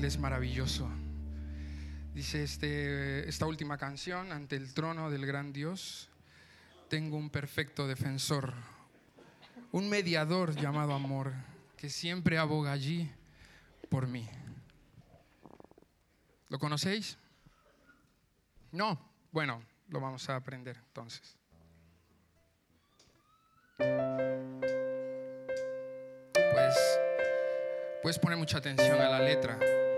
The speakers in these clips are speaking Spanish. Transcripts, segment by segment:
es maravilloso. Dice esta última canción: ante el trono del gran Dios tengo un perfecto defensor, un mediador llamado amor, que siempre aboga allí por mí. ¿Lo conocéis? No. Bueno, lo vamos a aprender entonces. Puedes poner mucha atención a la letra.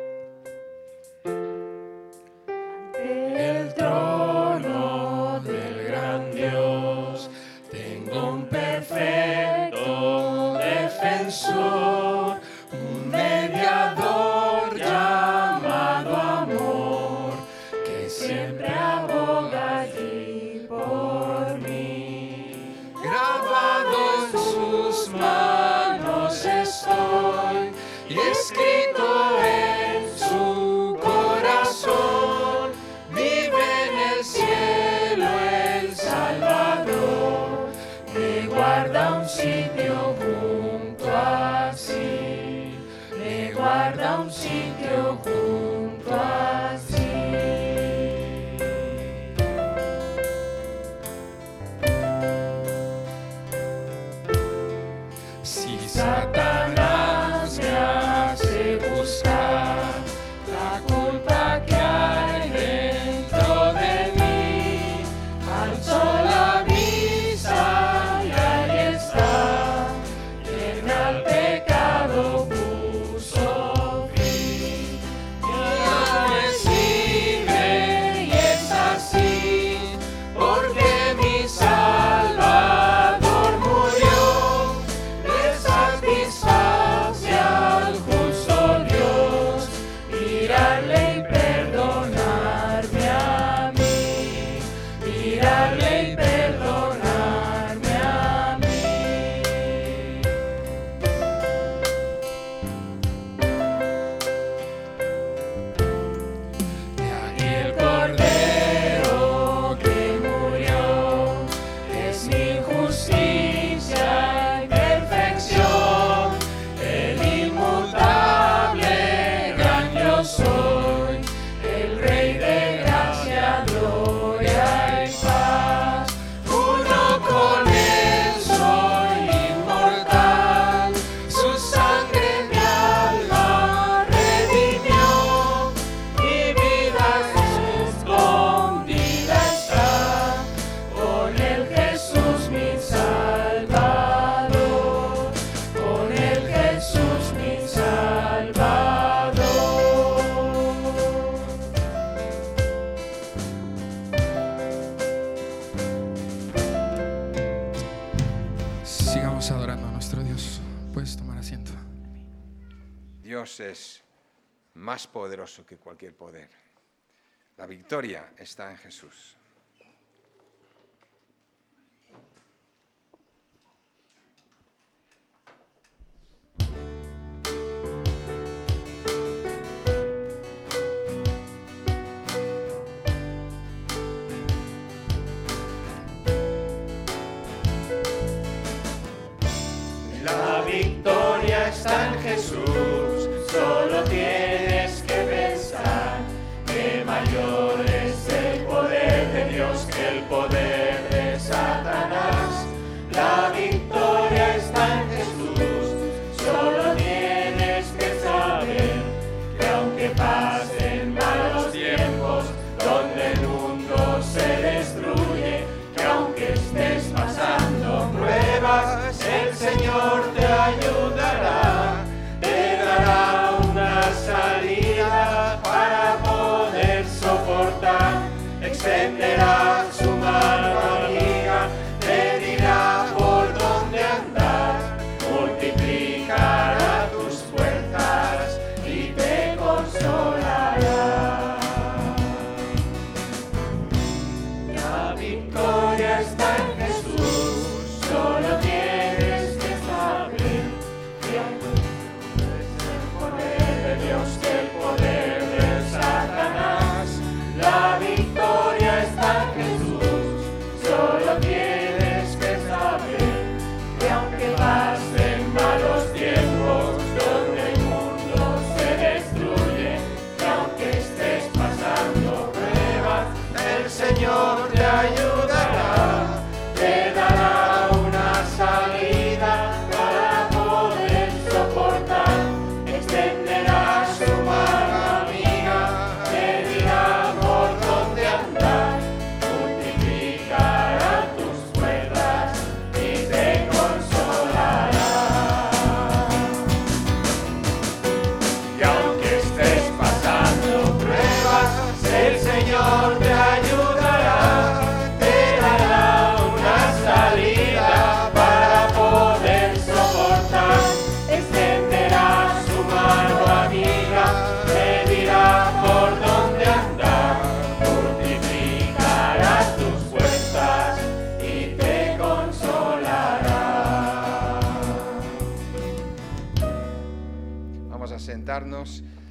El trono del gran Dios tengo un perfecto defensor, un mediador llamado amor, que siempre aboga allí por mí. Grabado en sus manos estoy y escrito en su corazón. Vive en el cielo el Salvador, me guarda un sitio junto a sí, me guarda un sitio junto a sí. Si Satanás me hace buscar la culpa que hay dentro de mí, alzo la vista y ahí está, quien al pecado puso fin. Dios recibe y es así, porque mi Salvador murió, le satisface al justo Dios, mirarle y perdonarme a mí, mirarle y perdonarme a mí. De aquí el Cordero que murió es mi justicia y perfección, el inmutable gran yo soy, el Rey de gracia, gloria y paz. Uno con él soy inmortal, su sangre mi alma redimió, mi vida escondida está con el Jesús mi Salvador, con el Jesús mi Salvador. Sigamos adorando a nuestro Dios. Puedes tomar asiento. Dios es más poderoso que cualquier poder. La victoria está en Jesús. La victoria está en Jesús, solo tienes que pensar que mayor es el poder de sentarnos.